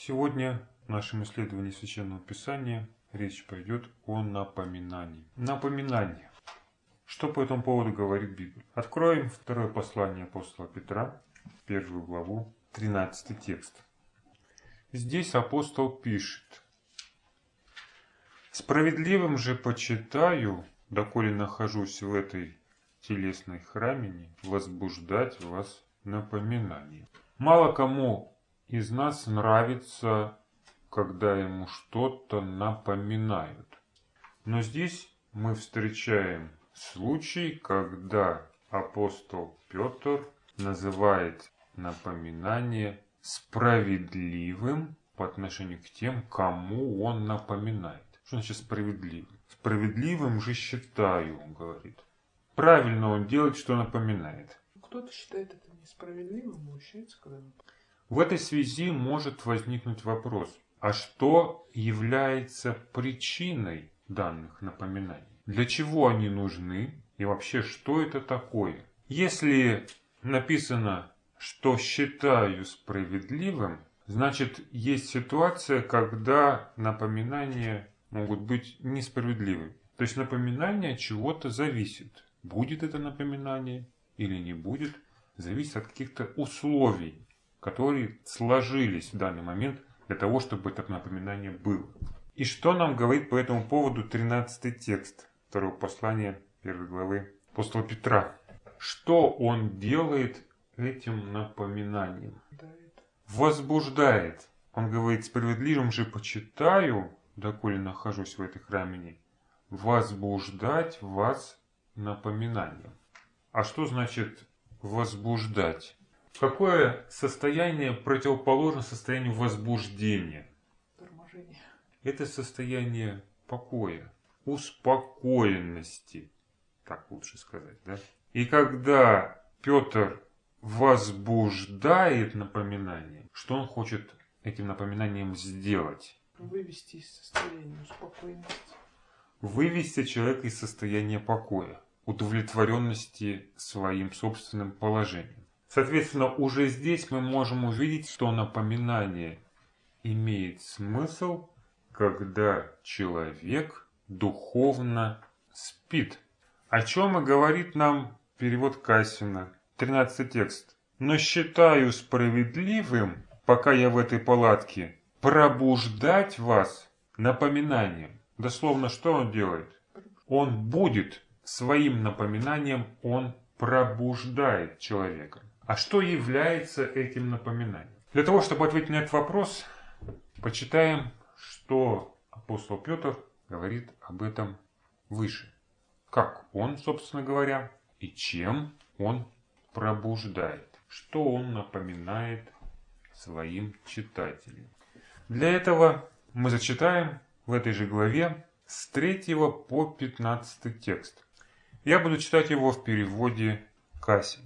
Сегодня в нашем исследовании Священного Писания речь пойдет о напоминании. Напоминание. Что по этому поводу говорит Библия? Откроем второе послание апостола Петра, первую главу, 13 текст. Здесь апостол пишет: «Справедливым же почитаю, доколе нахожусь в этой телесной храмине, возбуждать вас напоминанием». Мало кому из нас нравится, когда ему что-то напоминают. Но здесь мы встречаем случай, когда апостол Петр называет напоминание справедливым по отношению к тем, кому он напоминает. Что значит справедливым? Справедливым же считаю, он говорит. Правильно он делает, что напоминает. Кто-то считает это несправедливым, мучается, когда напоминает. В этой связи может возникнуть вопрос: а что является причиной данных напоминаний? Для чего они нужны? И вообще, что это такое? Если написано, что считаю справедливым, значит, есть ситуация, когда напоминания могут быть несправедливыми. То есть напоминание от чего-то зависит. Будет это напоминание или не будет, зависит от каких-то условий, которые сложились в данный момент для того, чтобы это напоминание было. И что нам говорит по этому поводу 13 текст второго послания 1 главы апостола Петра? Что он делает этим напоминанием? Возбуждает. Он говорит: справедливым же почитаю, доколе нахожусь в этой храмине, возбуждать вас напоминанием. А что значит возбуждать? Какое состояние противоположно состоянию возбуждения? Торможение. Это состояние покоя, успокоенности, так лучше сказать, да? И когда Петр возбуждает напоминание, что он хочет этим напоминанием сделать? Вывести из состояния успокоенности. Вывести человека из состояния покоя, удовлетворенности своим собственным положением. Соответственно, уже здесь мы можем увидеть, что напоминание имеет смысл, когда человек духовно спит. О чем и говорит нам перевод Кассина, 13 текст. «Но считаю справедливым, пока я в этой палатке, пробуждать вас напоминанием». Дословно, что он делает? Он будет своим напоминанием, он пробуждает человека. А что является этим напоминанием? Для того, чтобы ответить на этот вопрос, почитаем, что апостол Петр говорит об этом выше. Как он, собственно говоря, и чем он пробуждает. Что он напоминает своим читателям. Для этого мы зачитаем в этой же главе с 3 по 15 текст. Я буду читать его в переводе Кассина.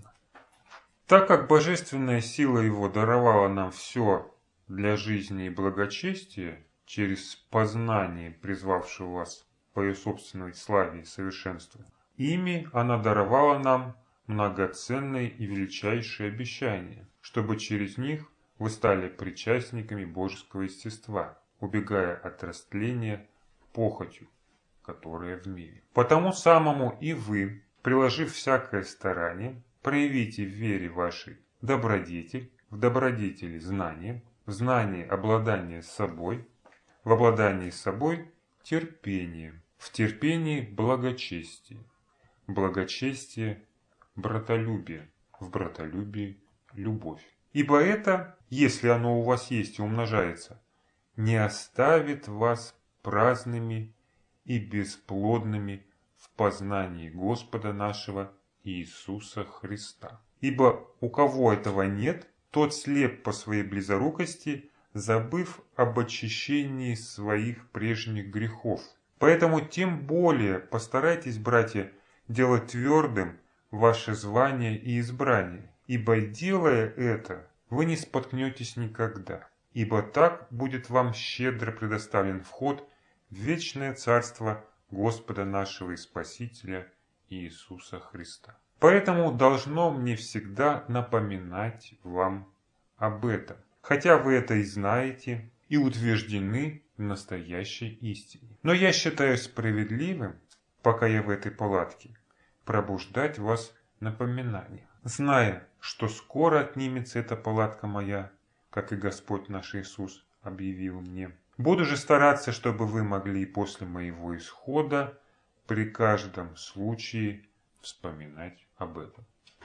«Так как божественная сила его даровала нам все для жизни и благочестия через познание, призвавшего вас по ее собственной славе и совершенству, ими она даровала нам многоценные и величайшие обещания, чтобы через них вы стали причастниками божеского естества, убегая от растления похотью, которая в мире. Потому самому и вы, приложив всякое старание, проявите в вере вашей добродетель, в добродетели знание, в знании обладание собой, в обладании собой терпение, в терпении благочестие, в благочестие братолюбие, в братолюбии любовь. Ибо это, если оно у вас есть и умножается, не оставит вас праздными и бесплодными в познании Господа нашего Иисуса Христа. Ибо у кого этого нет, тот слеп по своей близорукости, забыв об очищении своих прежних грехов. Поэтому тем более постарайтесь, братья, делать твердым ваше звание и избрание, ибо, делая это, вы не споткнетесь никогда, ибо так будет вам щедро предоставлен вход в вечное царство Господа нашего и Спасителя Иисуса Христа. Поэтому должно мне всегда напоминать вам об этом, хотя вы это и знаете, и утверждены в настоящей истине. Но я считаю справедливым, пока я в этой палатке, пробуждать вас напоминанием, зная, что скоро отнимется эта палатка моя, как и Господь наш Иисус объявил мне. Буду же стараться, чтобы вы могли и после моего исхода при каждом случае вспоминать об этом.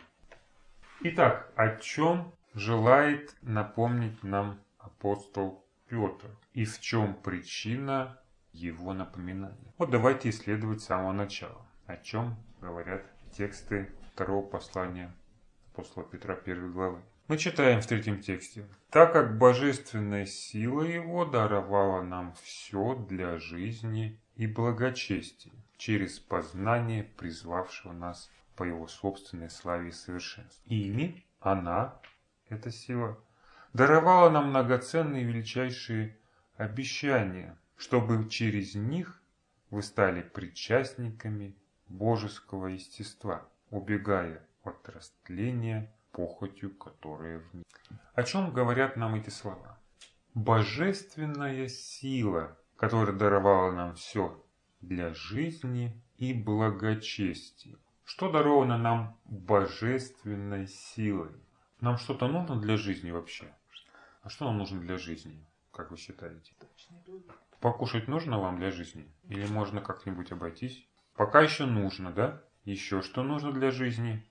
Итак, о чем желает напомнить нам апостол Петр и в чем причина его напоминания? Вот давайте исследовать с самого начала, о чем говорят тексты второго послания апостола Петра 1 главы. Мы читаем в 3 тексте. «Так как божественная сила его даровала нам все для жизни и благочестия, через познание призвавшего нас по его собственной славе и совершенству. Ими она, эта сила, даровала нам многоценные и величайшие обещания, чтобы через них вы стали причастниками божеского естества, убегая от растления похотью, которая в ней». О чем говорят нам эти слова? Божественная сила, которая даровала нам все для жизни и благочестия. Что даровано нам божественной силой? Нам что-то нужно для жизни вообще? А что нам нужно для жизни, как вы считаете? Покушать нужно вам для жизни? Или можно как-нибудь обойтись? Пока еще нужно, да? Еще что нужно для жизни?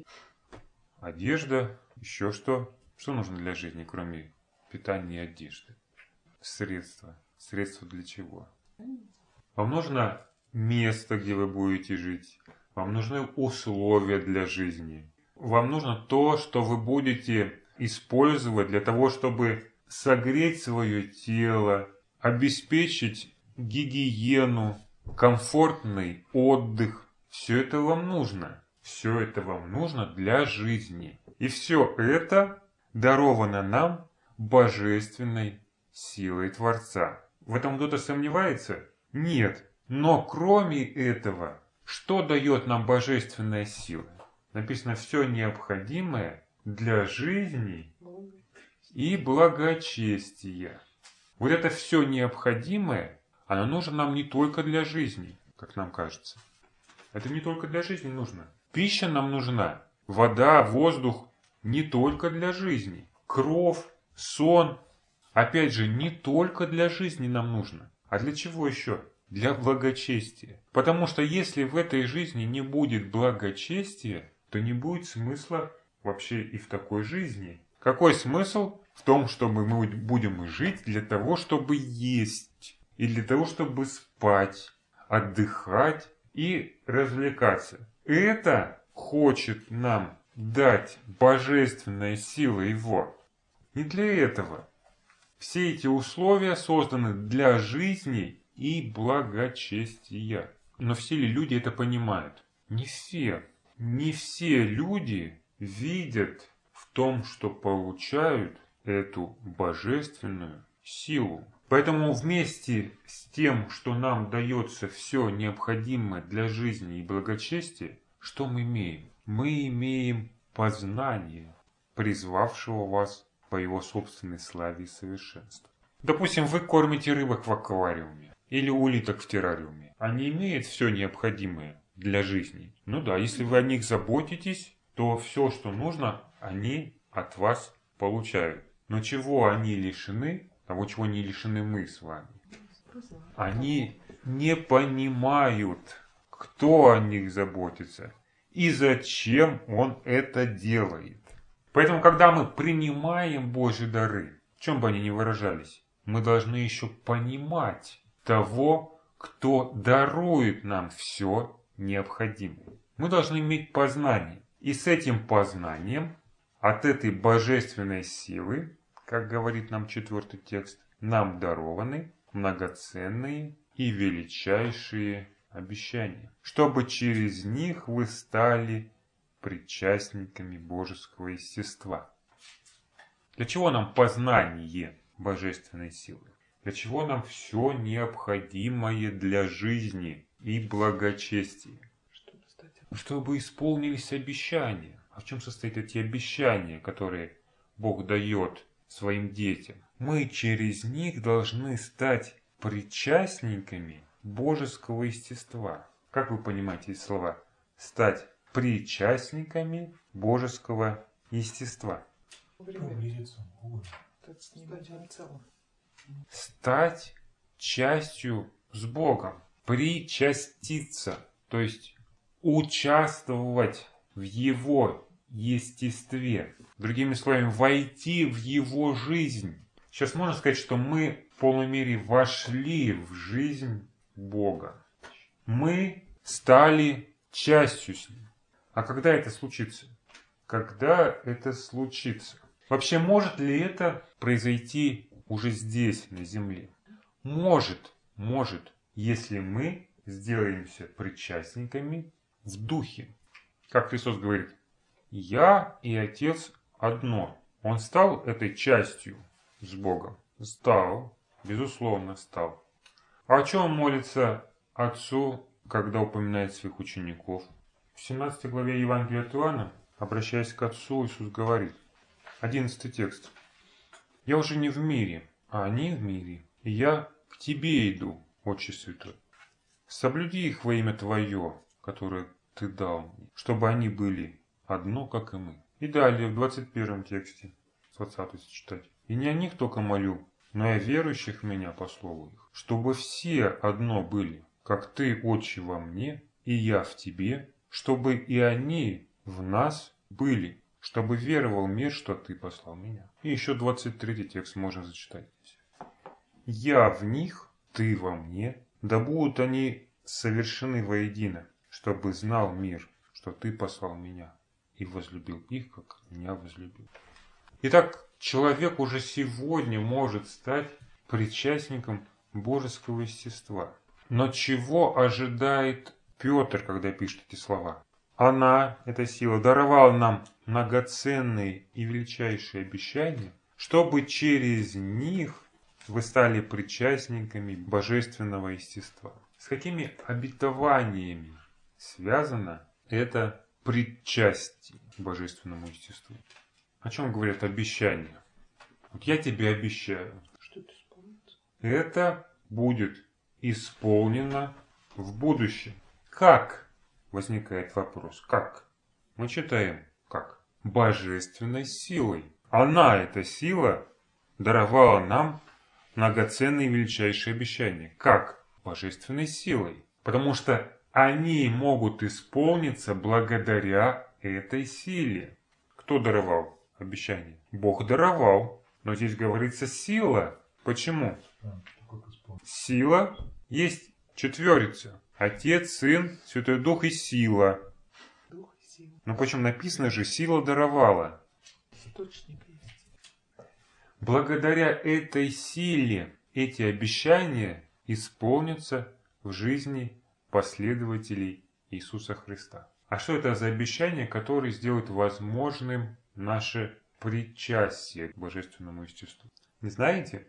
Одежда. Еще что? Что нужно для жизни, кроме питания и одежды? Средства. Средства для чего? Вам нужно место, где вы будете жить. Вам нужны условия для жизни. Вам нужно то, что вы будете использовать для того, чтобы согреть свое тело, обеспечить гигиену, комфортный отдых. Все это вам нужно. Все это вам нужно для жизни. И все это даровано нам божественной силой Творца. В этом кто-то сомневается? Нет. Но кроме этого, что дает нам божественная сила? Написано все необходимое для жизни и благочестия. Вот это все необходимое, оно нужно нам не только для жизни, как нам кажется. Это не только для жизни нужно. Пища нам нужна. Вода, воздух не только для жизни. Кровь, сон, опять же, не только для жизни нам нужно. А для чего еще? Для благочестия. Потому что если в этой жизни не будет благочестия, то не будет смысла вообще и в такой жизни. Какой смысл в том, чтобы мы будем жить для того, чтобы есть, и для того, чтобы спать, отдыхать и развлекаться? Это хочет нам дать божественная сила Его. Не для этого. Все эти условия созданы для жизни и благочестия. Но все ли люди это понимают? Не все. Не все люди видят в том, что получают эту божественную силу. Поэтому вместе с тем, что нам дается все необходимое для жизни и благочестия, что мы имеем? Мы имеем познание, призвавшего вас по его собственной славе и совершенству. Допустим, вы кормите рыбок в аквариуме или улиток в террариуме. Они имеют все необходимое для жизни. Ну да, если вы о них заботитесь, то все, что нужно, они от вас получают. Но чего они лишены, того, чего не лишены мы с вами. Они не понимают, кто о них заботится и зачем он это делает. Поэтому, когда мы принимаем Божьи дары, в чем бы они ни выражались, мы должны еще понимать того, кто дарует нам все необходимое. Мы должны иметь познание. И с этим познанием, от этой божественной силы, как говорит нам 4 текст, нам дарованы многоценные и величайшие обещания, чтобы через них вы стали причастниками божеского естества. Для чего нам познание божественной силы? Для чего нам все необходимое для жизни и благочестия? Чтобы исполнились обещания. А в чем состоят эти обещания, которые Бог дает своим детям. Мы через них должны стать причастниками божеского естества. Как вы понимаете эти слова? Стать причастниками божеского естества. Стать частью с Богом. Причаститься. То есть участвовать в Его естестве. Другими словами, войти в Его жизнь. Сейчас можно сказать, что мы в полной мере вошли в жизнь Бога. Мы стали частью с Ним. А когда это случится? Когда это случится? Вообще, может ли это произойти уже здесь, на земле? Может, если мы сделаемся причастниками в духе. Как Христос говорит, «Я и Отец одно». Он стал этой частью с Богом? Стал, безусловно, стал. А о чем молится Отцу, когда упоминает своих учеников? В 17 главе Евангелия от Иоанна, обращаясь к Отцу, Иисус говорит, 11 текст. «Я уже не в мире, а они в мире, и я к Тебе иду, Отче Святой. Соблюди их во имя Твое, которое Ты дал мне, чтобы они были одно, как и мы». И далее, в 21 тексте, с 20 читать. «И не о них только молю, но и о верующих в Меня по слову их, чтобы все одно были, как Ты, Отче, во мне, и я в Тебе, чтобы и они в нас были, чтобы веровал мир, что Ты послал Меня». И еще 23 текст можно зачитать. «Я в них, Ты во мне, да будут они совершены воедино, чтобы знал мир, что Ты послал Меня и возлюбил их, как Меня возлюбил». Итак, человек уже сегодня может стать причастником божеского естества. Но чего ожидает Петр, когда пишет эти слова? Она, эта сила, даровала нам многоценные и величайшие обещания, чтобы через них вы стали причастниками божественного естества. С какими обетованиями связано это причастие к божественному естеству? О чем говорят обещания? Вот я тебе обещаю. Что это исполнится? Это будет исполнено в будущем. Как? Возникает вопрос. Как? Мы читаем. Как? Божественной силой. Она, эта сила, даровала нам многоценные и величайшие обещания. Как? Божественной силой. Потому что они могут исполниться благодаря этой силе. Кто даровал обещание? Бог даровал. Но здесь говорится сила. Почему? Сила есть четверица. Отец, Сын, Святой Дух и сила. Дух и сила. Но почему написано же, сила даровала. Источник есть. Благодаря этой силе эти обещания исполнятся в жизни последователей Иисуса Христа. А что это за обещания, которые сделают возможным наше причастие к божественному естеству? Не знаете?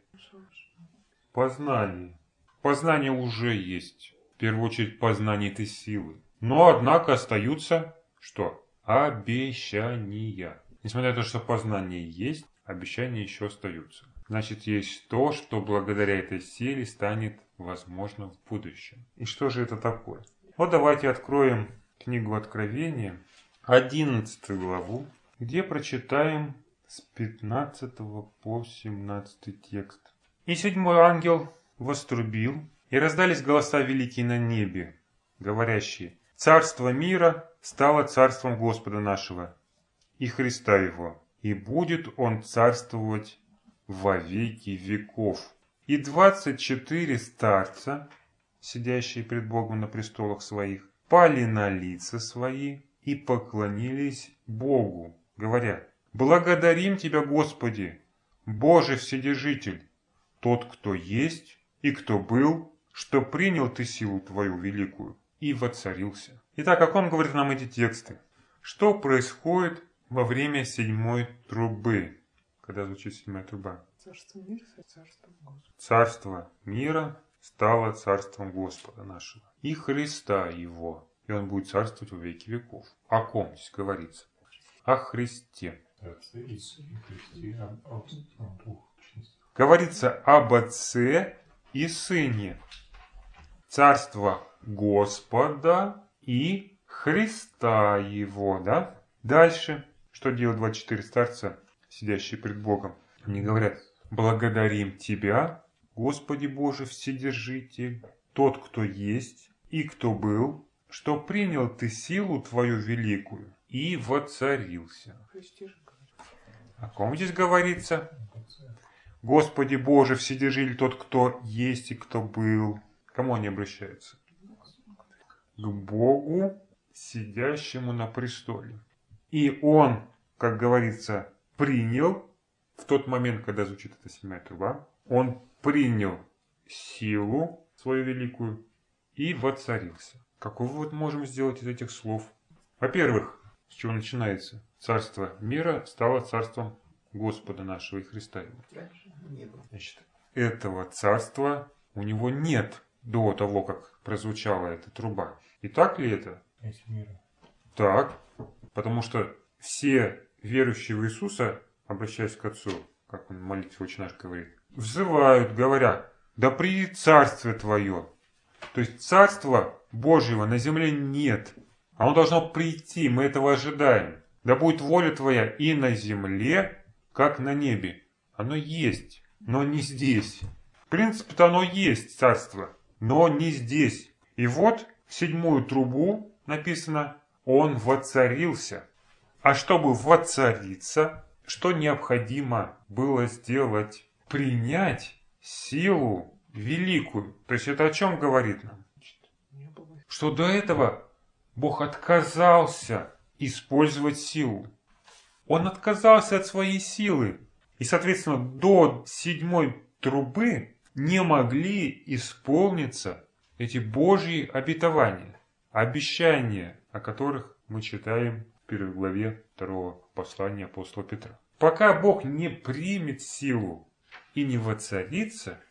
Познание. Познание уже есть. В первую очередь познание этой силы. Но, однако, остаются что? Обещания. Несмотря на то, что познание есть, обещания еще остаются. Значит, есть то, что благодаря этой силе станет возможно в будущем. И что же это такое? Вот давайте откроем книгу Откровения, 11 главу, где прочитаем с 15 по 17 текст. «И седьмой ангел вострубил, и раздались голоса великие на небе, говорящие: Царство мира стало царством Господа нашего и Христа Его, и будет Он царствовать во веки веков. И 24 старца, сидящие пред Богом на престолах своих, пали на лица свои и поклонились Богу, говоря: Благодарим Тебя, Господи, Боже Вседержитель, тот, кто есть и кто был, что принял Ты силу Твою великую и воцарился». Итак, о ком говорят нам эти тексты? Что происходит во время седьмой трубы, когда звучит седьмая труба? Царство мира стало царством Господа. Царство мира стало царством Господа нашего и Христа Его, и Он будет царствовать во веки веков. О ком здесь говорится? О Христе. Говорится об Отце и Сыне, Царство Господа и Христа Его, да? Дальше, что делают 24 старца, сидящие пред Богом? Они говорят: благодарим Тебя, Господи Боже Вседержитель, тот, кто есть и кто был, что принял Ты силу Твою великую и воцарился. О ком здесь говорится? Господи Боже Вседержитель, тот, кто есть и кто был. К кому они обращаются? К Богу, сидящему на престоле. И Он, как говорится, принял, в тот момент, когда звучит эта седьмая труба, Он принял силу свою великую и воцарился. Какой вывод можем сделать из этих слов? Во-первых, с чего начинается? Царство мира стало царством Господа нашего и Христа Его. Значит, этого царства у Него нет до того, как прозвучала эта труба. И так ли это? Так, потому что все верующие в Иисуса, обращаясь к Отцу, как Он в молитве «Отче наш» говорит, взывают, говоря: да придет Царствие Твое. То есть Царства Божьего на земле нет. Оно должно прийти, мы этого ожидаем. Да будет воля Твоя и на земле, как на небе. Оно есть, но не здесь. В принципе-то оно есть, Царство, но не здесь. И вот в седьмую трубу написано: Он воцарился. А чтобы воцариться, что необходимо было сделать? Принять силу великую. То есть это о чем говорит нам? Что до этого Бог отказался использовать силу. Он отказался от своей силы. И, соответственно, до седьмой трубы не могли исполниться эти Божьи обетования, обещания, о которых мы читаем в первой главе 2 послания апостола Петра. Пока Бог не примет силу и не воцарится,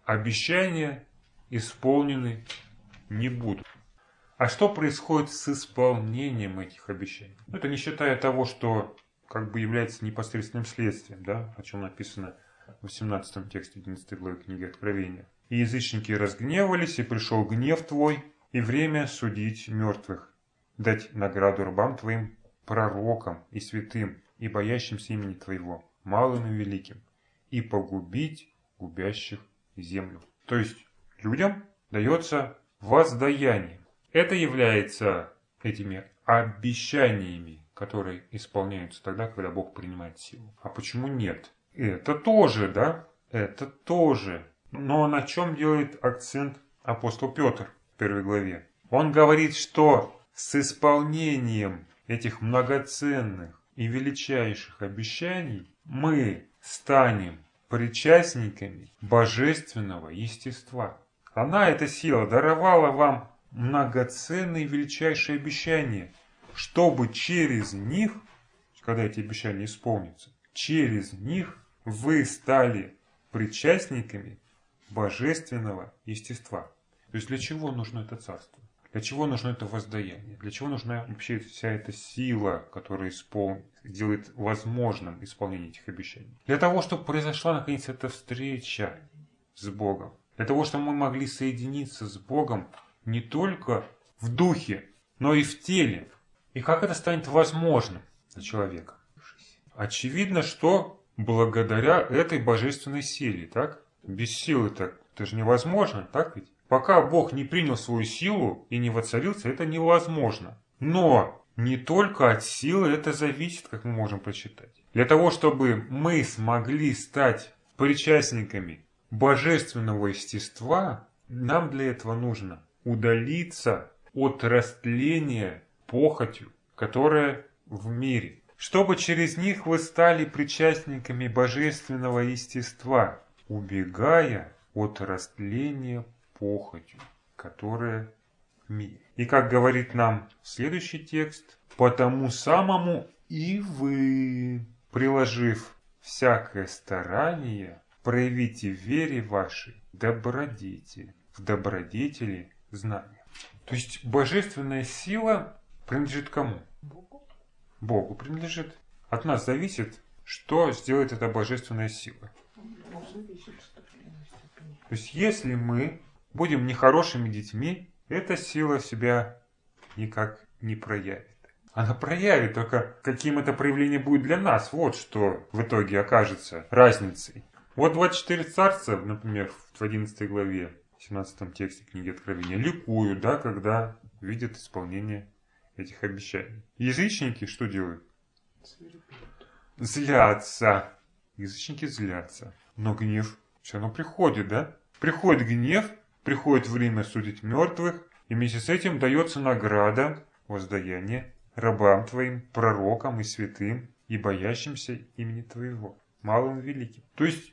обещания исполнены не будут. А что происходит с исполнением этих обещаний? Это не считая того, что как бы является непосредственным следствием, да, о чем написано в 18 тексте 11 главы книги Откровения. «И язычники разгневались, и пришел гнев Твой, и время судить мертвых, дать награду рабам Твоим, пророкам и святым, и боящимся имени Твоего, малым и великим, и погубить губящих землю». То есть людям дается воздаяние. Это является этими обещаниями, которые исполняются тогда, когда Бог принимает силу. А почему нет? Это тоже, да? Это тоже. Но на чем делает акцент апостол Петр в первой главе? Он говорит, что с исполнением этих многоценных и величайших обещаний мы станем причастниками божественного естества. Она, эта сила, даровала вам многоценные и величайшие обещания, чтобы через них, когда эти обещания исполнятся, через них вы стали причастниками божественного естества. То есть для чего нужно это царство? Для чего нужно это воздаяние? Для чего нужна вообще вся эта сила, которая делает возможным исполнение этих обещаний? Для того, чтобы произошла наконец эта встреча с Богом. Для того, чтобы мы могли соединиться с Богом не только в духе, но и в теле. И как это станет возможным для человека? Очевидно, что благодаря этой божественной силе, так? Без силы-то это же невозможно, так ведь? Пока Бог не принял свою силу и не воцарился, это невозможно. Но не только от силы это зависит, как мы можем прочитать. Для того, чтобы мы смогли стать причастниками божественного естества, нам для этого нужно удалиться от растления похотью, которая в мире. Чтобы через них вы стали причастниками божественного естества, убегая от растления похотью, которая в мире. И как говорит нам следующий текст: «Потому самому и вы, приложив всякое старание, проявите в вере вашей добродетель, в добродетели знания». То есть божественная сила принадлежит кому? Богу принадлежит. От нас зависит, что сделает эта божественная сила. Зависит от определенной степени. То есть, если мы будем нехорошими детьми, эта сила себя никак не проявит. Она проявит, только каким это проявление будет для нас. Вот что в итоге окажется разницей. Вот 24 царства, например, в 11 главе, 17 тексте книги Откровения, ликуют, да, когда видят исполнение этих обещаний. Язычники что делают? Свирепеют. Злятся. Язычники злятся. Но гнев все равно приходит, да? Приходит гнев, приходит время судить мертвых, и вместе с этим дается награда, воздаяние рабам твоим, пророкам и святым, и боящимся имени твоего, малым и великим. То есть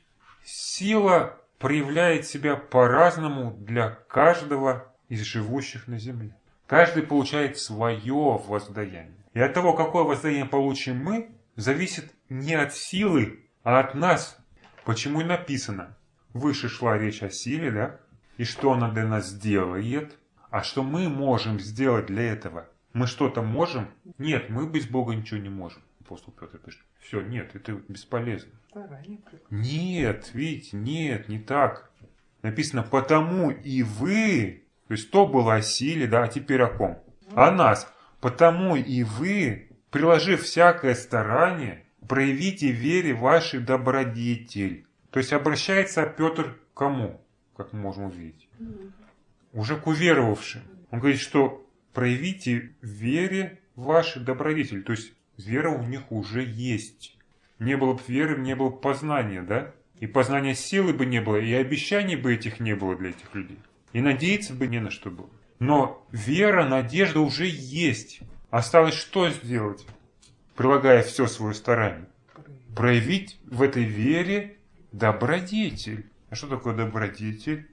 сила проявляет себя по-разному для каждого из живущих на земле. Каждый получает свое воздаяние. И от того, какое воздаяние получим мы, зависит не от силы, а от нас. Почему и написано. Выше шла речь о силе, да? И что она для нас делает. А что мы можем сделать для этого? Мы что-то можем? Нет, мы без Бога ничего не можем. Апостол Петр пишет. Все, нет, это бесполезно. Заранее Нет, видите, нет, не так. Написано, потому и вы, то есть то было о силе, да, а теперь о ком? О нас. Потому и вы, приложив всякое старание, проявите вере вашей добродетель. То есть обращается Петр к кому, как мы можем увидеть? Уже к уверовавшим. Он говорит, что проявите вере вашей добродетель. То есть вера у них уже есть. Не было бы веры, не было бы познания, да? И познания силы бы не было, и обещаний бы этих не было для этих людей. И надеяться бы не на что было. Но вера, надежда уже есть. Осталось что сделать? Прилагая все свое старание. Проявить в этой вере добродетель. А что такое добродетель?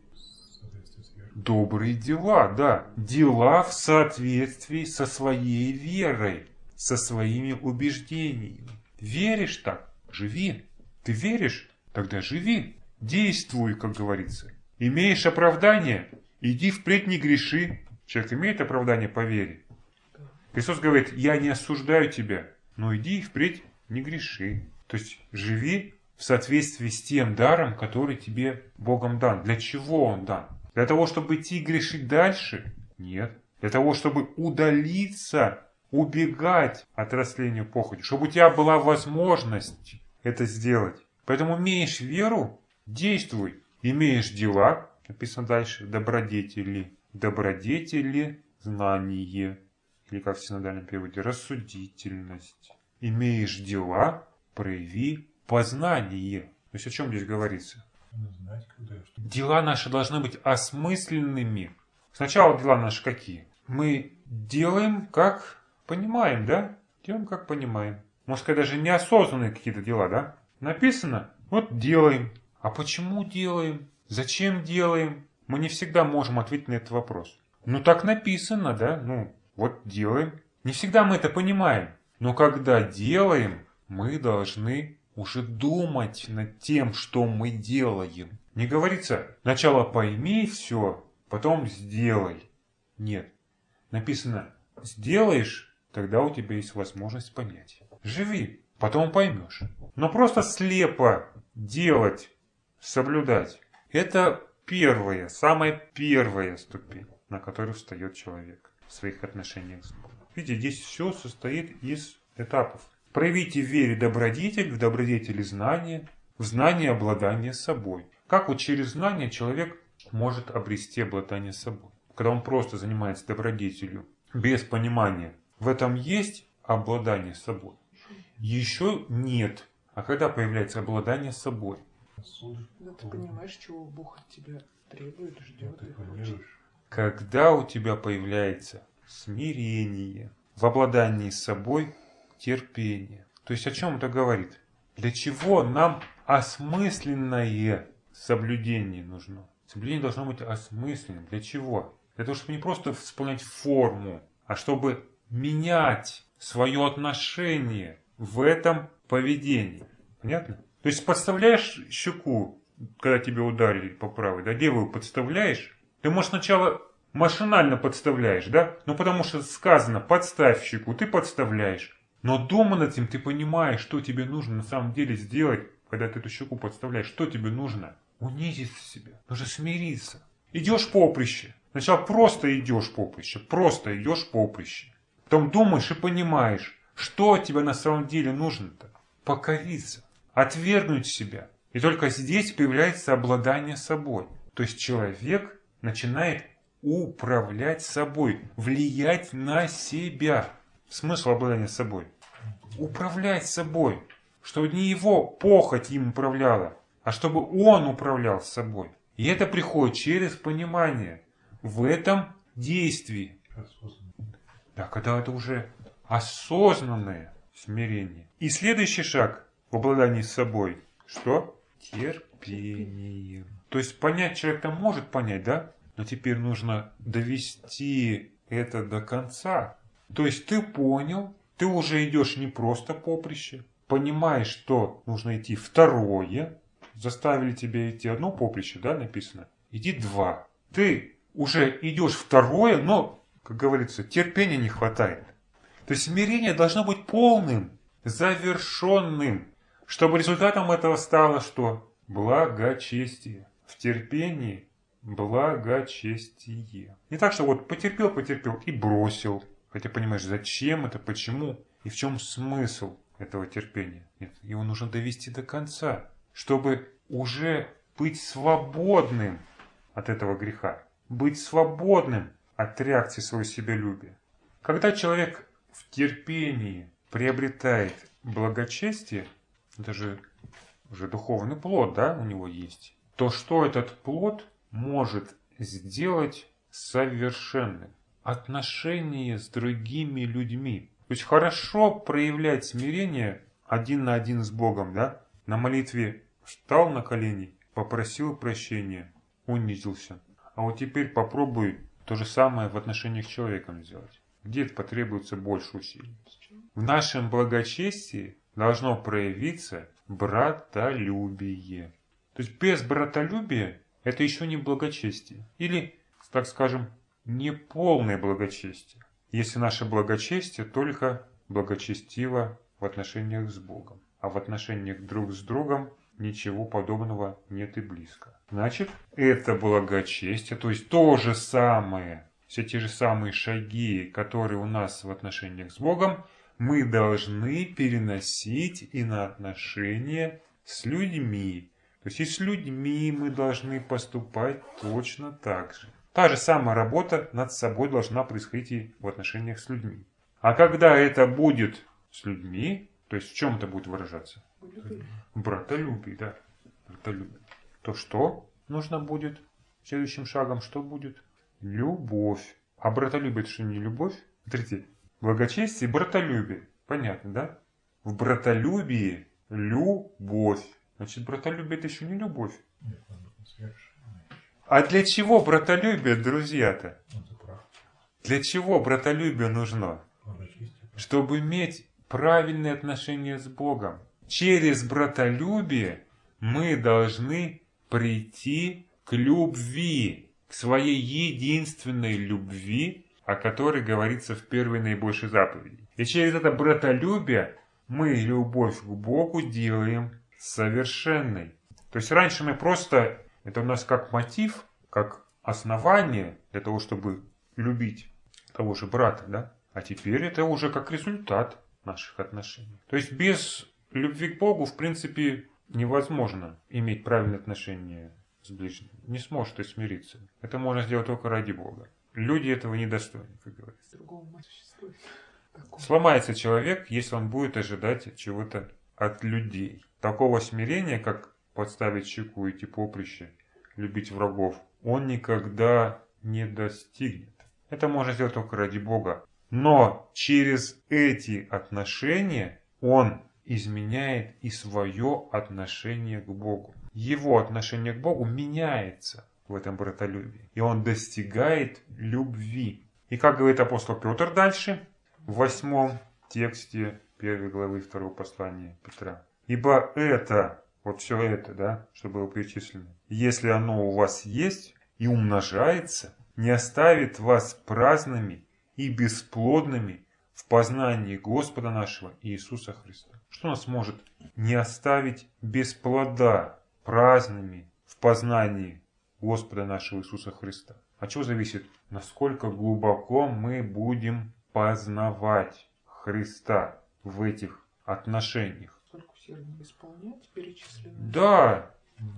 Добрые дела, да. Дела в соответствии со своей верой, со своими убеждениями. Веришь так? Живи. Ты веришь? Тогда живи. Действуй, как говорится. Имеешь оправдание? Иди впредь не греши. Человек имеет оправдание по вере. Христос говорит, я не осуждаю тебя, но иди впредь не греши. То есть живи в соответствии с тем даром, который тебе Богом дан. Для чего он дан? Для того, чтобы идти грешить дальше? Нет. Для того, чтобы удалиться, убегать от растления похоти. Чтобы у тебя была возможность это сделать. Поэтому имеешь веру, действуй. Имеешь дела, написано дальше, добродетели. Добродетели, знание. Или как в синодальном переводе, рассудительность. Имеешь дела, прояви познание. То есть о чем здесь говорится? Дела наши должны быть осмысленными. Сначала дела наши какие? Мы делаем, как понимаем, да? Делаем, как понимаем. Может сказать, даже неосознанные какие-то дела, да? Написано, вот делаем. А почему делаем? Зачем делаем? Мы не всегда можем ответить на этот вопрос. Ну так написано, да? Ну, вот делаем. Не всегда мы это понимаем. Но когда делаем, мы должны уже думать над тем, что мы делаем. Не говорится, сначала пойми все, потом сделай. Нет. Написано, сделаешь, тогда у тебя есть возможность понять. Живи, потом поймешь. Но просто слепо делать, соблюдать, это первая, самая первая ступень, на которую встает человек в своих отношениях с Богом. Видите, здесь все состоит из этапов. Проявите в вере добродетель, в добродетели знание, в знании обладание собой. Как вот через знание человек может обрести обладание собой? Когда он просто занимается добродетелью, без понимания, в этом есть обладание собой? Еще нет. А когда появляется обладание собой? Когда ты понимаешь, чего Бог от тебя требует, ждет и хочет. Когда у тебя появляется смирение, в обладании собой терпение. То есть о чем это говорит? Для чего нам осмысленное соблюдение нужно? Соблюдение должно быть осмысленным. Для чего? Для того, чтобы не просто исполнять форму, а чтобы менять свое отношение в этом поведении. Понятно? То есть подставляешь щеку, когда тебя ударили по правой, да, левую подставляешь. Ты, может, сначала машинально подставляешь, да? Ну, потому что сказано, подставь щеку, ты подставляешь. Но дома над этим ты понимаешь, что тебе нужно на самом деле сделать, когда ты эту щеку подставляешь, что тебе нужно. Унизить себя, нужно смириться. Идешь поприще. Сначала просто идешь поприще, Потом думаешь и понимаешь, что тебе на самом деле нужно-то. Покориться, отвергнуть себя. И только здесь появляется обладание собой. То есть человек начинает управлять собой, влиять на себя. Смысл обладания собой. Управлять собой. Чтобы не его похоть им управляла, а чтобы он управлял собой. И это приходит через понимание в этом действии. Да, когда это уже осознанное смирение. И следующий шаг в обладании собой. Что? Терпение. То есть понять человек-то может понять, да? Но теперь нужно довести это до конца. То есть ты понял, ты уже идешь не просто поприще, понимаешь, что нужно идти второе. Заставили тебя идти одно поприще, да, написано? Иди два. Ты уже идешь второе, но, как говорится, терпения не хватает. То есть смирение должно быть полным, завершенным, чтобы результатом этого стало что? Благочестие. В терпении благочестие. Не так, что вот потерпел и бросил. Хотя понимаешь, зачем это, почему и в чем смысл этого терпения. Нет, его нужно довести до конца, чтобы уже быть свободным от этого греха. Быть свободным от реакции своего себялюбия. Когда человек в терпении приобретает благочестие, это же уже духовный плод, да, у него есть, то что этот плод может сделать совершенным? Отношения с другими людьми. То есть хорошо проявлять смирение один на один с Богом, да? На молитве встал на колени, попросил прощения, унизился. А вот теперь попробуй то же самое в отношениях с человеком сделать. Где потребуется больше усилий? В нашем благочестии должно проявиться братолюбие. То есть без братолюбия это еще не благочестие. Или, так скажем, неполное благочестие. Если наше благочестие только благочестиво в отношениях с Богом. А в отношениях друг с другом ничего подобного нет и близко. Значит, это благочестие, то есть то же самое, все те же самые шаги, которые у нас в отношениях с Богом, мы должны переносить и на отношения с людьми. То есть и с людьми мы должны поступать точно так же. Та же самая работа над собой должна происходить и в отношениях с людьми. А когда это будет с людьми, то есть в чем это будет выражаться? Братолюбие, да. Братолюбие. То что нужно будет следующим шагом? Что будет? Любовь. А братолюбие это что, не любовь? Смотрите, благочестие и братолюбие. Понятно, да? В братолюбии любовь. Значит, братолюбие это еще не любовь. А для чего братолюбие, друзья-то? Для чего братолюбие нужно? Чтобы иметь правильные отношения с Богом. Через братолюбие мы должны прийти к любви, к своей единственной любви, о которой говорится в первой наибольшей заповеди. И через это братолюбие мы любовь к Богу делаем совершенной. То есть раньше мы просто, это у нас как мотив, как основание для того, чтобы любить того же брата, да? А теперь это уже как результат наших отношений. То есть без любви к Богу, в принципе, невозможно иметь правильные отношения с ближним. Не сможет и смириться. Это можно сделать только ради Бога. Люди этого недостойны, как говорится. Сломается человек, если он будет ожидать чего-то от людей. Такого смирения, как подставить щеку, идти поприще, любить врагов, он никогда не достигнет. Это можно сделать только ради Бога. Но через эти отношения он изменяет и свое отношение к Богу. Его отношение к Богу меняется в этом братолюбии. И он достигает любви. И как говорит апостол Петр дальше, в 8 тексте 1 главы 2 послания Петра. Ибо это, вот все это, да, что было перечислено, если оно у вас есть и умножается, не оставит вас праздными и бесплодными в в познании Господа нашего Иисуса Христа. Что нас может не оставить без плода, праздными в познании Господа нашего Иисуса Христа? От чего зависит, насколько глубоко мы будем познавать Христа в этих отношениях? Сколько усердно исполнять перечисленные? Да,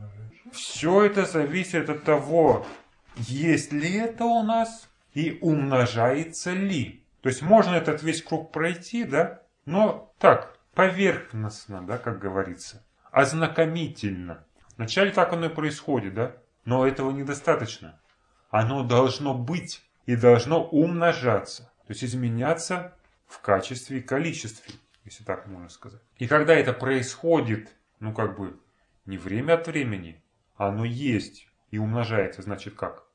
все это зависит от того, есть ли это у нас и умножается ли. То есть можно этот весь круг пройти, да, но так, поверхностно, да, как говорится, ознакомительно. Вначале так оно и происходит, да, но этого недостаточно. Оно должно быть и должно умножаться, то есть изменяться в качестве и количестве, если так можно сказать. И когда это происходит, ну как бы не время от времени, оно есть и умножается, значит как?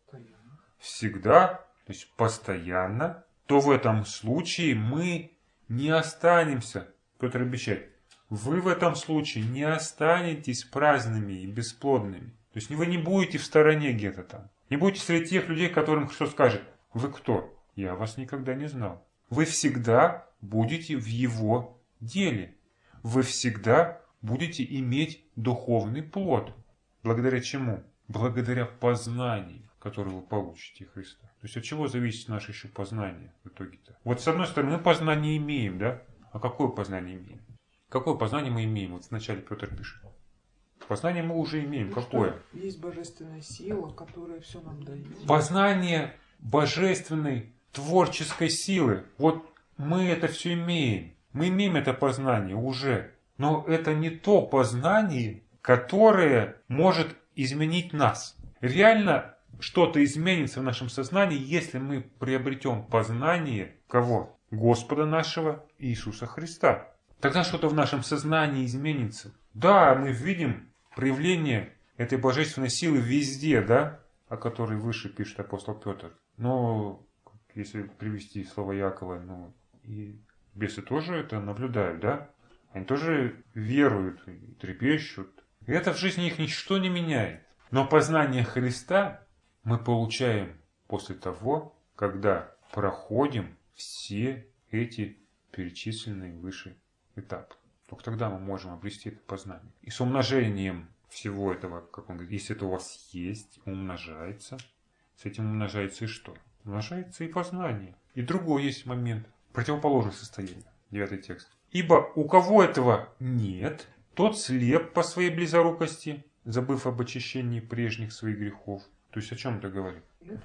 Всегда, то есть постоянно, то в этом случае мы не останемся, Петр обещает, вы в этом случае не останетесь праздными и бесплодными. То есть вы не будете в стороне где-то там. Не будете среди тех людей, которым Христос скажет, вы кто? Я вас никогда не знал. Вы всегда будете в Его деле. Вы всегда будете иметь духовный плод. Благодаря чему? Благодаря познанию, которое вы получите Христа. То есть от чего зависит наше еще познание в итоге-то? Вот с одной стороны мы познание имеем, да? А какое познание имеем? Какое познание мы имеем? Вот вначале Петр пишет. Познание мы уже имеем. Какое? Есть божественная сила, которая все нам дает. Познание божественной творческой силы. Вот мы это все имеем. Мы имеем это познание уже. Но это не то познание, которое может изменить нас. Реально что-то изменится в нашем сознании, если мы приобретем познание кого? Господа нашего Иисуса Христа. Тогда что-то в нашем сознании изменится. Да, мы видим проявление этой божественной силы везде, да, о которой выше пишет апостол Петр. Но, если привести слова Якова, ну, и бесы тоже это наблюдают, да? Они тоже веруют и трепещут. И это в жизни их ничто не меняет. Но познание Христа мы получаем после того, когда проходим все эти перечисленные выше этапы. Только тогда мы можем обрести это познание. И с умножением всего этого, как он говорит, если это у вас есть, умножается. С этим умножается и что? Умножается и познание. И другой есть момент. Противоположное состояние. 9 текст. Ибо у кого этого нет, тот слеп по своей близорукости, забыв об очищении прежних своих грехов. То есть о чем это говорит?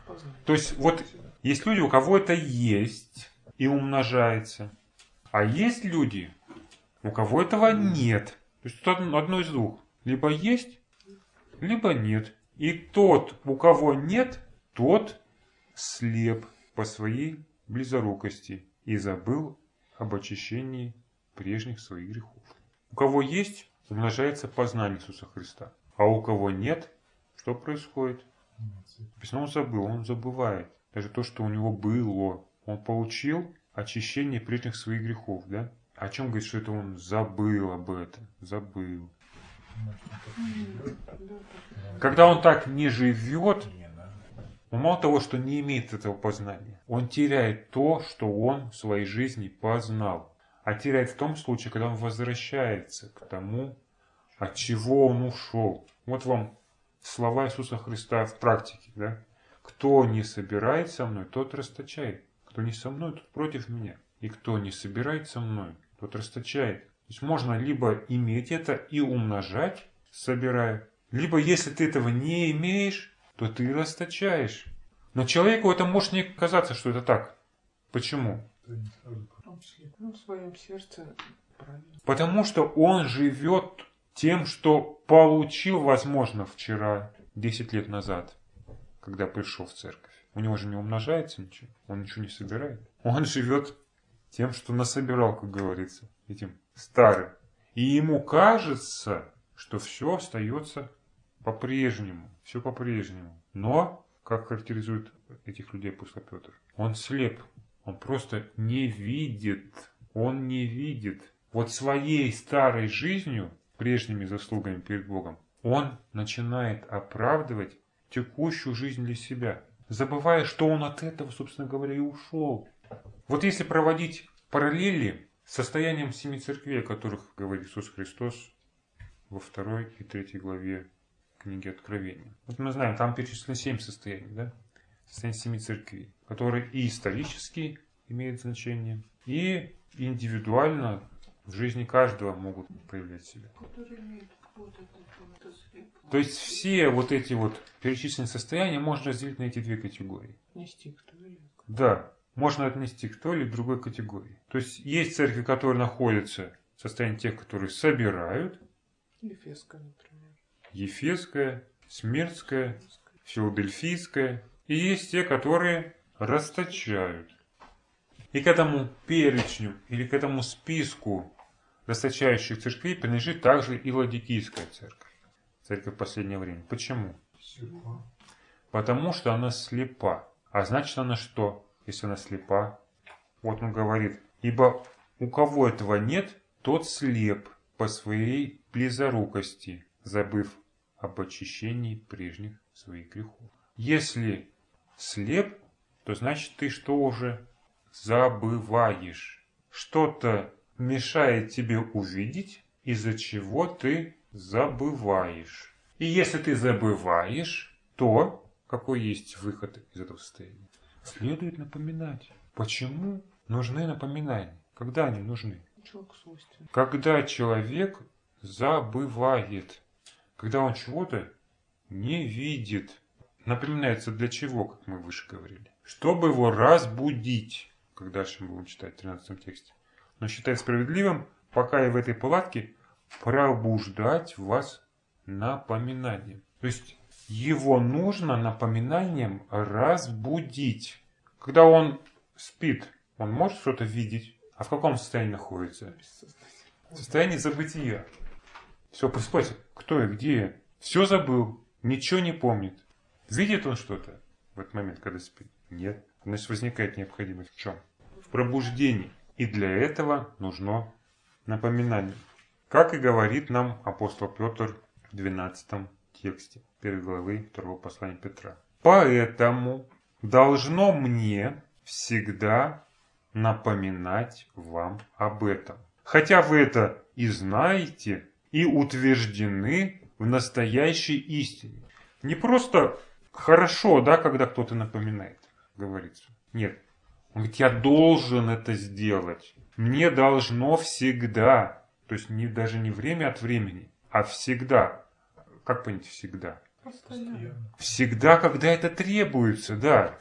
То есть вот есть люди, у кого это есть и умножается. А есть люди, у кого этого нет. То есть тут одно из двух. Либо есть, либо нет. И тот, у кого нет, тот слеп по своей близорукости и забыл об очищении прежних своих грехов. У кого есть, умножается познание Иисуса Христа. А у кого нет, что происходит? Он забыл, он забывает. Даже то, что у него было. Он получил очищение прежних своих грехов, да? О чем говорит, что это он забыл об этом? Забыл. Когда он так не живет, он мало того, что не имеет этого познания, он теряет то, что он в своей жизни познал. А теряет в том случае, когда он возвращается к тому, от чего он ушел. Вот вам слова Иисуса Христа в практике. Да? Кто не собирает со мной, тот расточает. Кто не со мной, тот против меня. И кто не собирает со мной, тот расточает. То есть можно либо иметь это и умножать, собирая. Либо если ты этого не имеешь, то ты расточаешь. Но человеку это может не казаться, что это так. Почему? В своем сердце правильно. Потому что он живет тем, что получил, возможно, вчера, 10 лет назад, когда пришел в церковь. У него же не умножается ничего, он ничего не собирает. Он живет тем, что насобирал, как говорится, этим старым. И ему кажется, что все остается по-прежнему, все по-прежнему. Но, как характеризует этих людей апостол Петр, он слеп, он просто не видит, он не видит. Вот своей старой жизнью, прежними заслугами перед Богом, он начинает оправдывать текущую жизнь для себя, забывая, что он от этого, собственно говоря, и ушел. Вот если проводить параллели с состоянием 7 церквей, о которых говорит Иисус Христос во 2 и 3 главе книги Откровения. Вот мы знаем, там перечислены 7 состояний, да? Состояние 7 церквей, которые и исторически имеют значение, и индивидуально в жизни каждого могут проявлять себя. То есть все вот эти вот перечисленные состояния можно разделить на эти две категории. Отнести к той или Да, можно отнести к той или другой категории. То есть церкви, которые находятся в состоянии тех, которые собирают. Ефесская, например. Ефесская, Смирнская, Филадельфийская. И есть те, которые расточают. И к этому перечню или к этому списку расточающих церквей принадлежит также и Ладикийская церковь. Церковь последнего времени. Почему? Слепа. Потому что она слепа. А значит она что, если она слепа? Вот он говорит, ибо у кого этого нет, тот слеп по своей близорукости, забыв об очищении прежних своих грехов. Если слеп, то значит ты что уже? Забываешь. Что-то мешает тебе увидеть, из-за чего ты забываешь. И если ты забываешь, то какой есть выход из этого состояния? Следует напоминать. Почему нужны напоминания? Когда они нужны? Человек свойственен. Когда человек забывает. Когда он чего-то не видит. Напоминается для чего, как мы выше говорили? Чтобы его разбудить. Как дальше мы будем читать в 13 тексте. Но считает справедливым, пока я в этой палатке, пробуждать вас напоминанием. То есть его нужно напоминанием разбудить. Когда он спит, он может что-то видеть. А в каком состоянии находится? В состоянии забытия. Все, просыпайся. Кто и где? Все забыл. Ничего не помнит. Видит он что-то в этот момент, когда спит? Нет. Значит, возникает необходимость в чем? В пробуждении. И для этого нужно напоминание. Как и говорит нам апостол Петр в 12 тексте 1 главы 2 послания Петра. Поэтому должно мне всегда напоминать вам об этом. Хотя вы это и знаете, и утверждены в настоящей истине. Не просто хорошо, да, когда кто-то напоминает, говорится. Нет. Он говорит, я должен это сделать. Мне должно всегда. То есть даже не время от времени, а всегда. Как понять всегда? Постоянно. Всегда, когда это требуется, да.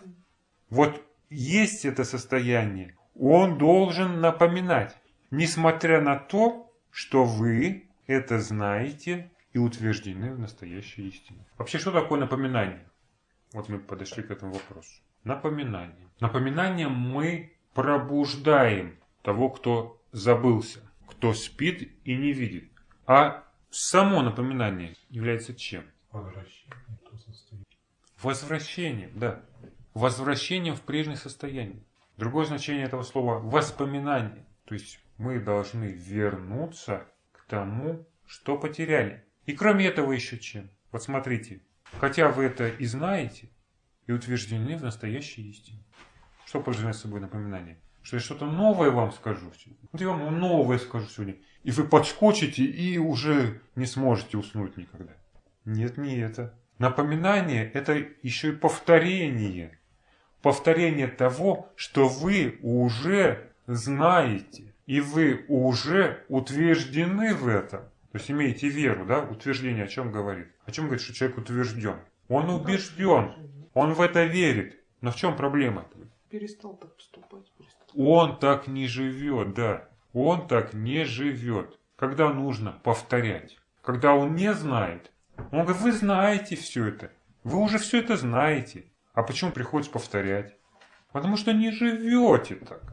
Вот есть это состояние. Он должен напоминать. Несмотря на то, что вы это знаете и утверждены в настоящей истине. Вообще, что такое напоминание? Вот мы подошли к этому вопросу. Напоминание. Напоминанием мы пробуждаем того, кто забылся, кто спит и не видит. А само напоминание является чем? Возвращение в то состояние. Возвращением, да. Возвращением в прежнее состояние. Другое значение этого слова – воспоминание. То есть мы должны вернуться к тому, что потеряли. И кроме этого еще чем? Вот смотрите. Хотя вы это и знаете, и утверждены в настоящей истине. Что подразумевает собой напоминание? Что я что-то новое вам скажу сегодня. Вот я вам новое скажу сегодня. И вы подскочите и уже не сможете уснуть никогда. Нет, не это. Напоминание – это еще и повторение. Повторение того, что вы уже знаете. И вы уже утверждены в этом. То есть имеете веру, да? Утверждение о чем говорит? О чем говорит, что человек утвержден? Он убежден. Он в это верит. Но в чем проблема? Перестал так поступать. Он так не живет, да. Он так не живет. Когда нужно повторять. Когда он не знает. Он говорит, вы знаете все это. Вы уже все это знаете. А почему приходится повторять? Потому что не живете так.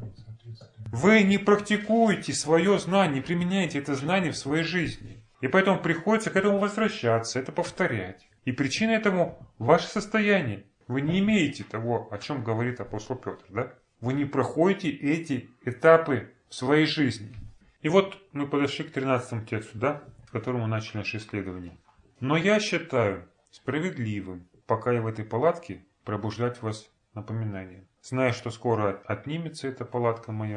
Вы не практикуете свое знание, не применяете это знание в своей жизни. И поэтому приходится к этому возвращаться, это повторять. И причина этому ваше состояние. Вы не имеете того, о чем говорит апостол Петр, да? Вы не проходите эти этапы в своей жизни. И вот мы подошли к 13 тексту, да, с которым мы начали наше исследование. Но я считаю справедливым, пока я в этой палатке, пробуждать вас напоминанием. Зная, что скоро отнимется эта палатка моя,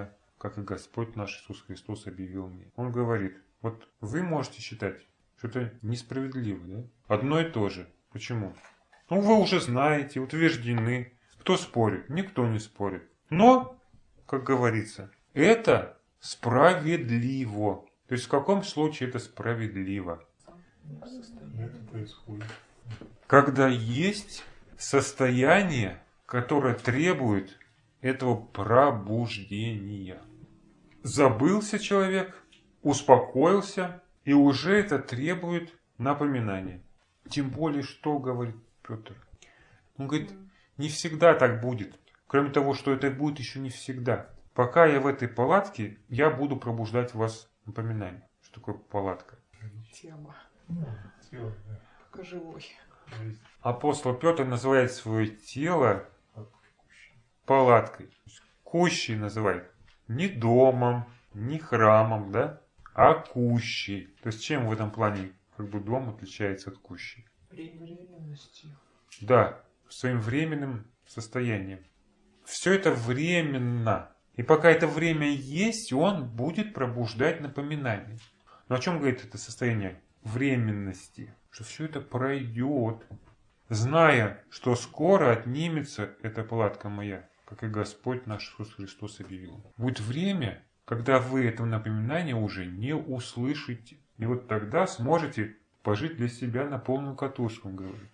как и Господь наш Иисус Христос объявил мне. Он говорит, вот вы можете считать, что это несправедливо, да? Одно и то же. Почему? Ну, вы уже знаете, утверждены. Кто спорит? Никто не спорит. Но, как говорится, это справедливо. То есть в каком случае это справедливо? Это происходит. Когда есть состояние, которое требует этого пробуждения. Забылся человек, успокоился, и уже это требует напоминания. Тем более, что говорит Петр? Он говорит, не всегда так будет. Кроме того, что это будет еще не всегда. Пока я в этой палатке, я буду пробуждать в вас напоминание. Что такое палатка? Тема. Тело, да. Как живой. Жизнь. Апостол Петр называет свое тело палаткой. Кущей называет. Не домом, не храмом, да? А кущей. То есть чем в этом плане как бы дом отличается от кущи? Временностью. Да, своим временным состоянием. Все это временно. И пока это время есть, он будет пробуждать напоминание. Но о чем говорит это состояние временности? Что все это пройдет, зная, что скоро отнимется эта палатка моя, как и Господь наш Иисус Христос объявил. Будет время, когда вы это напоминание уже не услышите. И вот тогда сможете пожить для себя на полную катушку, он говорит.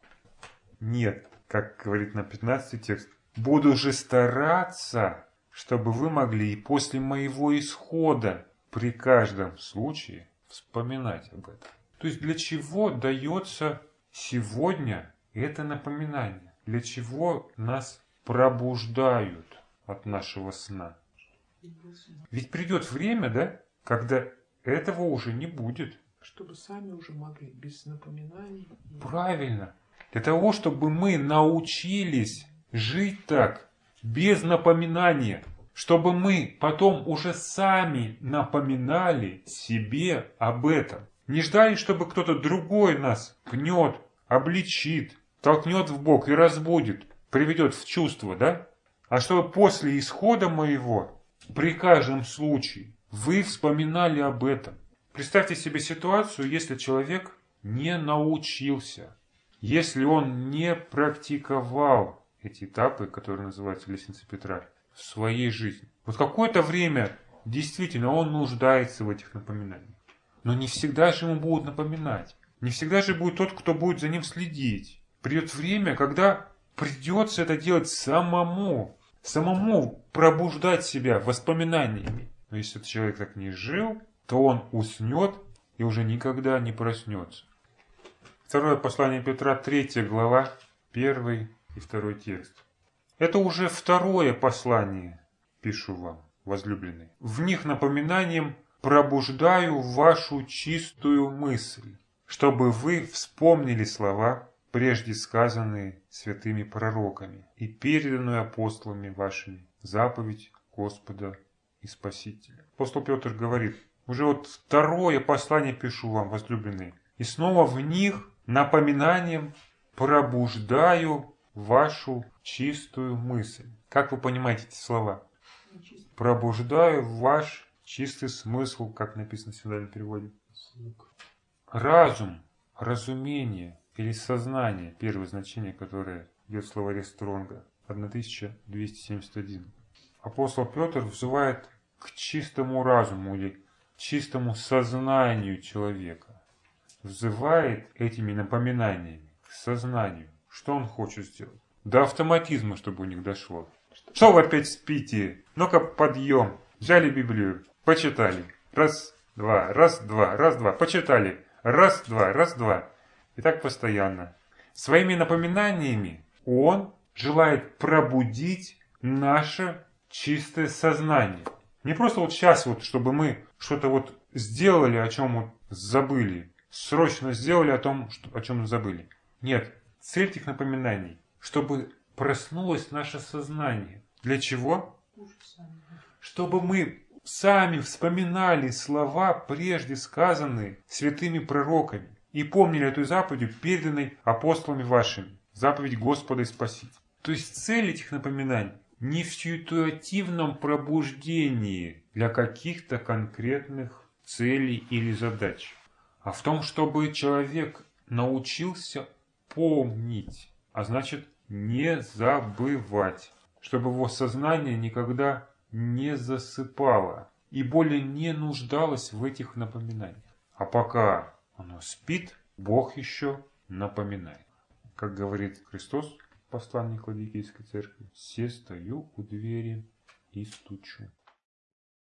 Нет, как говорит на 15 текст, буду же стараться, чтобы вы могли и после моего исхода при каждом случае вспоминать об этом. То есть для чего дается сегодня это напоминание? Для чего нас пробуждают от нашего сна? Ведь придет время, да, когда этого уже не будет. Чтобы сами уже могли, без напоминаний. Правильно. Для того, чтобы мы научились жить так, без напоминания. Чтобы мы потом уже сами напоминали себе об этом. Не ждали, чтобы кто-то другой нас пнет, обличит, толкнет в бок и разбудит, приведет в чувство, да? А чтобы после исхода моего, при каждом случае, вы вспоминали об этом. Представьте себе ситуацию, если человек не научился, если он не практиковал эти этапы, которые называются лестница Петра, в своей жизни. Вот какое-то время действительно он нуждается в этих напоминаниях. Но не всегда же ему будут напоминать. Не всегда же будет тот, кто будет за ним следить. Придет время, когда придется это делать самому. Самому пробуждать себя воспоминаниями. Но если этот человек так не жил, то он уснет и уже никогда не проснется. Второе послание Петра, 3 глава, 1 и 2 текст. Это уже второе послание, пишу вам, возлюбленные. В них напоминанием пробуждаю вашу чистую мысль, чтобы вы вспомнили слова, прежде сказанные святыми пророками и переданную апостолами вашими, заповедь Господа и Спасителя. Апостол Петр говорит, уже вот второе послание пишу вам, возлюбленные, и снова в них напоминанием пробуждаю вашу чистую мысль. Как вы понимаете эти слова? Пробуждаю ваш чистый смысл, как написано в синодальном переводе. Разум, разумение или сознание, первое значение, которое идет в словаре Стронга, 1271. Апостол Петр взывает к чистому разуму или чистому сознанию человека. Взывает этими напоминаниями к сознанию. Что он хочет сделать? До автоматизма, чтобы у них дошло. Что вы опять спите? Ну-ка, подъем. Взяли Библию, почитали. Раз, два, раз, два, раз, два. Почитали. Раз, два, раз, два. И так постоянно. Своими напоминаниями он желает пробудить наше чистое сознание. Не просто вот сейчас, вот, чтобы мы что-то вот сделали, о чем вот забыли. Срочно сделали о том, о чем забыли. Нет. Цель этих напоминаний, чтобы проснулось наше сознание. Для чего? Чтобы мы сами вспоминали слова, прежде сказанные святыми пророками, и помнили эту заповедь, переданной апостолами вашими. Заповедь Господа и Спасителя. То есть цель этих напоминаний не в ситуативном пробуждении для каких-то конкретных целей или задач, а в том, чтобы человек научился помнить, а значит не забывать, чтобы его сознание никогда не засыпало и более не нуждалось в этих напоминаниях. А пока оно спит, Бог еще напоминает. Как говорит Христос, посланник Ладикийской церкви: «Се стою у двери и стучу».